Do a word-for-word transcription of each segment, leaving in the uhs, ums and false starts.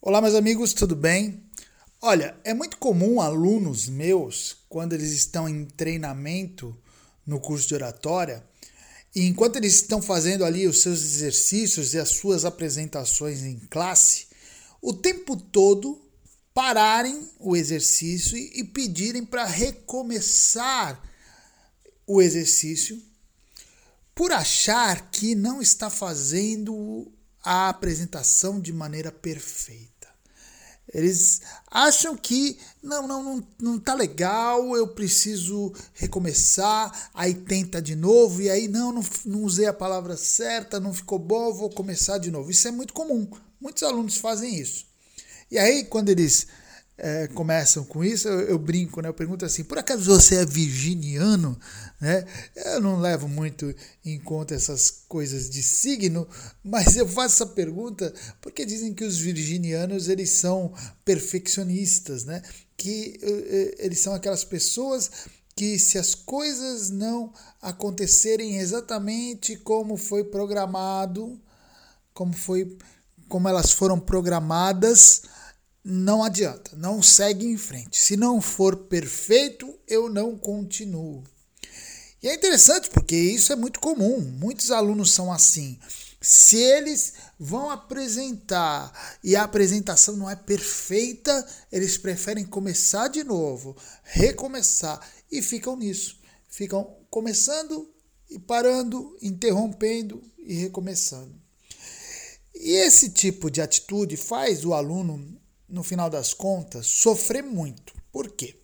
Olá, meus amigos, tudo bem? Olha, é muito comum alunos meus, quando eles estão em treinamento no curso de oratória, e enquanto eles estão fazendo ali os seus exercícios e as suas apresentações em classe, o tempo todo pararem o exercício e pedirem para recomeçar o exercício por achar que não está fazendo a apresentação de maneira perfeita. Eles acham que não, não, não, não tá legal, eu preciso recomeçar, aí tenta de novo, e aí não, não, não usei a palavra certa, não ficou bom, vou começar de novo. Isso é muito comum, muitos alunos fazem isso. E aí, quando eles é, começam com isso, eu, eu brinco, né? Eu pergunto assim, por acaso você é virginiano? Né? Eu não levo muito em conta essas coisas de signo, mas eu faço essa pergunta porque dizem que os virginianos eles são perfeccionistas, né? Que eles são aquelas pessoas que se as coisas não acontecerem exatamente como foi programado, como foi, como elas foram programadas, não adianta, não segue em frente. Se não for perfeito, eu não continuo. E é interessante porque isso é muito comum, muitos alunos são assim. Se eles vão apresentar e a apresentação não é perfeita, eles preferem começar de novo, recomeçar e ficam nisso. Ficam começando e parando, interrompendo e recomeçando. E esse tipo de atitude faz o aluno, no final das contas, sofrer muito. Por quê?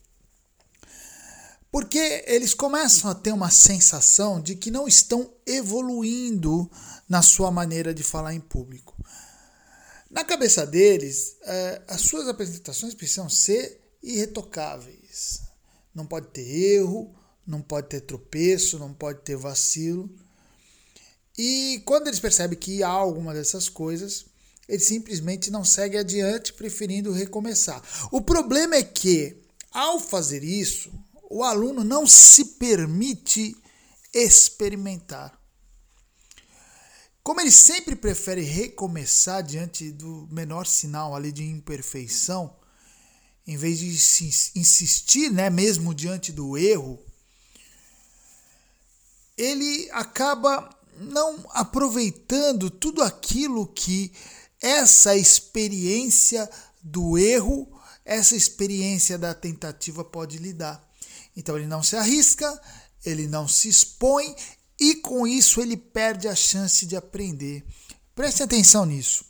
Porque eles começam a ter uma sensação de que não estão evoluindo na sua maneira de falar em público. Na cabeça deles, as suas apresentações precisam ser irretocáveis. Não pode ter erro, não pode ter tropeço, não pode ter vacilo. E quando eles percebem que há alguma dessas coisas, eles simplesmente não seguem adiante, preferindo recomeçar. O problema é que, ao fazer isso, o aluno não se permite experimentar. Como ele sempre prefere recomeçar diante do menor sinal ali de imperfeição, em vez de insistir, né, mesmo diante do erro, ele acaba não aproveitando tudo aquilo que essa experiência do erro, essa experiência da tentativa pode lhe dar. Então ele não se arrisca, ele não se expõe e com isso ele perde a chance de aprender. Preste atenção nisso.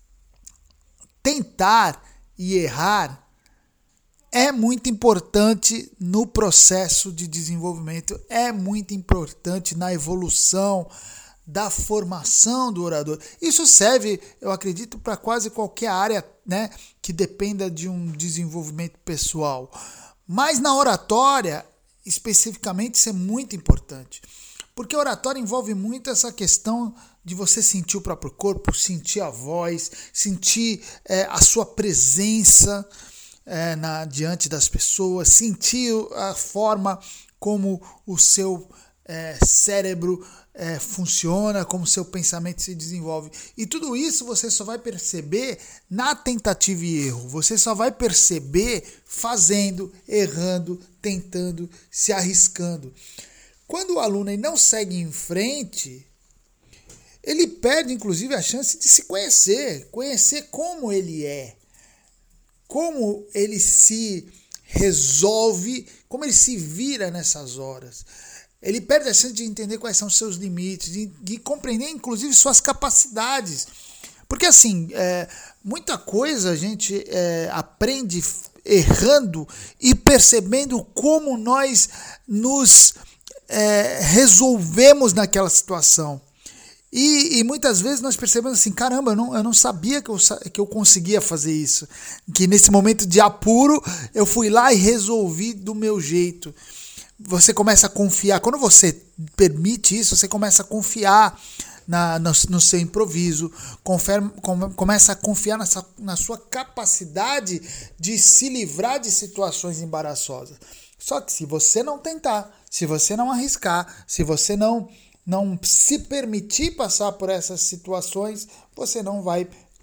Tentar e errar é muito importante no processo de desenvolvimento, é muito importante na evolução da formação do orador. Isso serve, eu acredito, para quase qualquer área, né, que dependa de um desenvolvimento pessoal. Mas na oratória, especificamente, isso é muito importante. Porque a oratória envolve muito essa questão de você sentir o próprio corpo, sentir a voz, sentir é, a sua presença é, na, diante das pessoas, sentir a forma como o seu é, cérebro É, funciona, como seu pensamento se desenvolve. E tudo isso você só vai perceber na tentativa e erro. Você só vai perceber fazendo, errando, tentando, se arriscando. Quando o aluno não segue em frente, ele perde inclusive a chance de se conhecer, conhecer como ele é, como ele se resolve, como ele se vira nessas horas. Ele perde a chance de entender quais são os seus limites, de, de compreender, inclusive, suas capacidades. Porque, assim, é, muita coisa a gente é, aprende errando e percebendo como nós nos é, resolvemos naquela situação. E, e muitas vezes nós percebemos assim, caramba, eu não, eu não sabia que eu, que eu conseguia fazer isso. Que nesse momento de apuro, eu fui lá e resolvi do meu jeito. Você começa a confiar, quando você permite isso, você começa a confiar na, no, no seu improviso, confere, com, começa a confiar nessa, na sua capacidade de se livrar de situações embaraçosas. Só que se você não tentar, se você não arriscar, se você não, não se permitir passar por essas situações, você não vai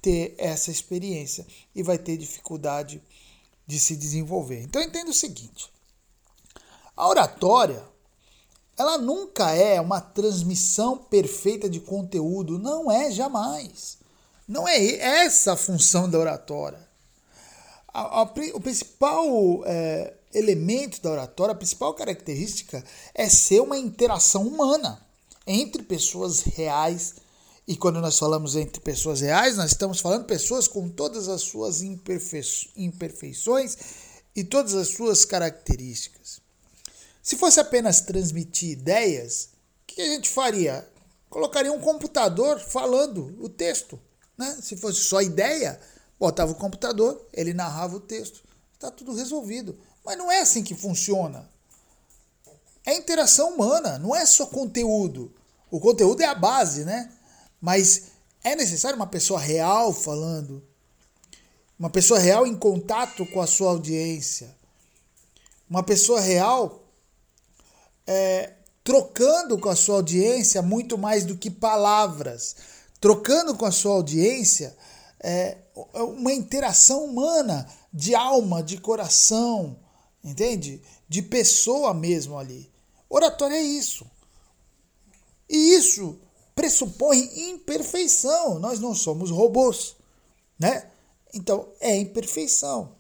ter essa experiência e vai ter dificuldade de se desenvolver. Então entenda o seguinte, a oratória, ela nunca é uma transmissão perfeita de conteúdo, não é jamais. Não é essa a função da oratória. A, a, o principal é, elemento da oratória, a principal característica é ser uma interação humana entre pessoas reais. E quando nós falamos entre pessoas reais, nós estamos falando pessoas com todas as suas imperfeições e todas as suas características. Se fosse apenas transmitir ideias, o que a gente faria? Colocaria um computador falando o texto. Né? Se fosse só ideia, botava o computador, ele narrava o texto. Está tudo resolvido. Mas não é assim que funciona. É interação humana, não é só conteúdo. O conteúdo é a base, né? Mas é necessário uma pessoa real falando, uma pessoa real em contato com a sua audiência, uma pessoa real é, trocando com a sua audiência muito mais do que palavras, trocando com a sua audiência é, uma interação humana, de alma, de coração, entende? De pessoa mesmo ali. Oratória é isso. E isso pressupõe imperfeição. Nós não somos robôs, né? Então, é imperfeição.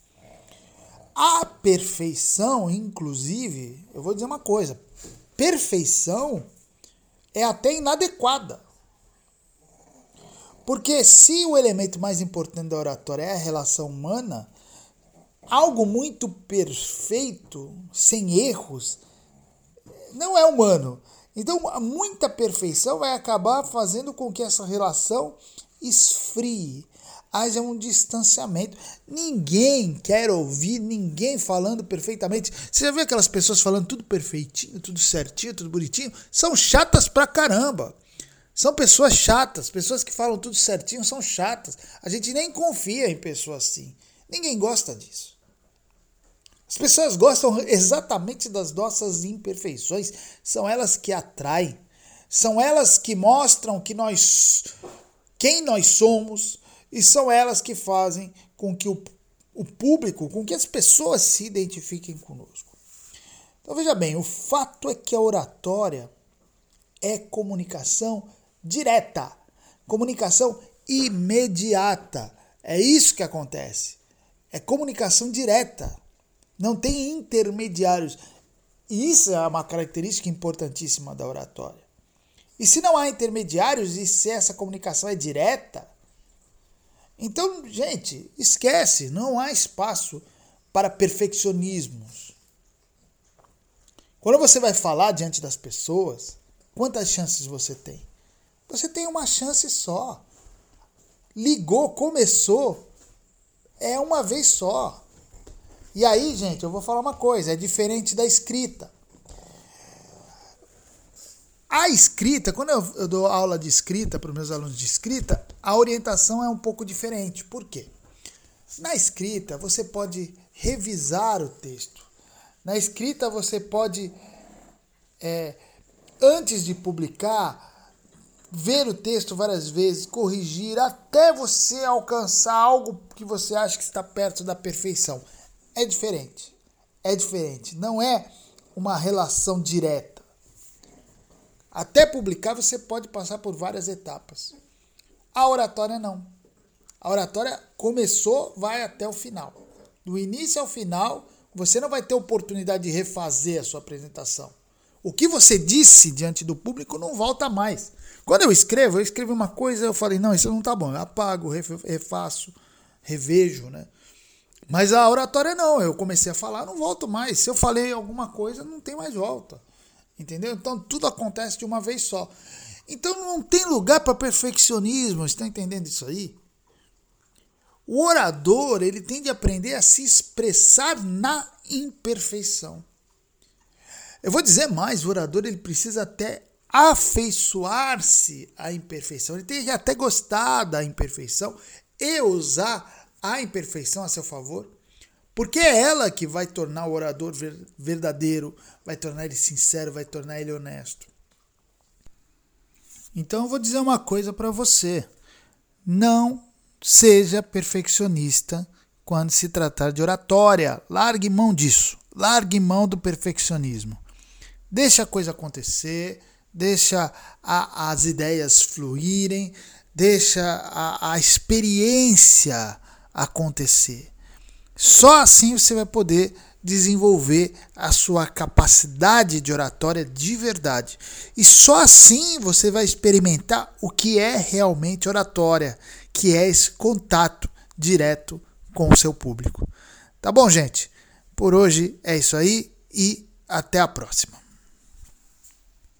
A perfeição, inclusive, eu vou dizer uma coisa, perfeição é até inadequada. Porque se o elemento mais importante da oratória é a relação humana, algo muito perfeito, sem erros, não é humano. Então, muita perfeição vai acabar fazendo com que essa relação esfrie, haja um distanciamento. Ninguém quer ouvir ninguém falando perfeitamente. Você já viu aquelas pessoas falando tudo perfeitinho, tudo certinho, tudo bonitinho? São chatas pra caramba. São pessoas chatas, pessoas que falam tudo certinho são chatas. A gente nem confia em pessoas assim. Ninguém gosta disso. As pessoas gostam exatamente das nossas imperfeições, são elas que atraem, são elas que mostram que nós, quem nós somos, e são elas que fazem com que o, o público, com que as pessoas se identifiquem conosco. Então veja bem, o fato é que a oratória é comunicação direta, comunicação imediata, é isso que acontece, é comunicação direta. Não tem intermediários. E isso é uma característica importantíssima da oratória. E se não há intermediários e se essa comunicação é direta, então, gente, esquece, não há espaço para perfeccionismos. Quando você vai falar diante das pessoas, quantas chances você tem? Você tem uma chance só. Ligou, começou, é uma vez só. E aí, gente, eu vou falar uma coisa, é diferente da escrita. A escrita, quando eu, eu dou aula de escrita para os meus alunos de escrita, a orientação é um pouco diferente. Por quê? Na escrita, você pode revisar o texto. Na escrita, você pode, é, antes de publicar, ver o texto várias vezes, corrigir, até você alcançar algo que você acha que está perto da perfeição. É diferente, é diferente, não é uma relação direta. Até publicar você pode passar por várias etapas. A oratória não. A oratória começou, vai até o final. Do início ao final, você não vai ter oportunidade de refazer a sua apresentação. O que você disse diante do público não volta mais. Quando eu escrevo, eu escrevo uma coisa, eu falei, não, isso não tá bom, eu apago, refaço, revejo, né? Mas a oratória não, eu comecei a falar, não volto mais. Se eu falei alguma coisa, não tem mais volta. Entendeu? Então tudo acontece de uma vez só. Então não tem lugar para perfeccionismo, estão entendendo isso aí? O orador, ele tem de aprender a se expressar na imperfeição. Eu vou dizer mais, o orador ele precisa até afeiçoar-se à imperfeição. Ele tem que até gostar da imperfeição e usar a imperfeição a seu favor, porque é ela que vai tornar o orador verdadeiro, vai tornar ele sincero, vai tornar ele honesto. Então eu vou dizer uma coisa para você, não seja perfeccionista quando se tratar de oratória. Largue mão disso. Largue mão do perfeccionismo. Deixa a coisa acontecer, deixa a, as ideias fluírem, deixa a, a experiência acontecer. Só assim você vai poder desenvolver a sua capacidade de oratória de verdade. E só assim você vai experimentar o que é realmente oratória, que é esse contato direto com o seu público. Tá bom, gente? Por hoje é isso aí e até a próxima.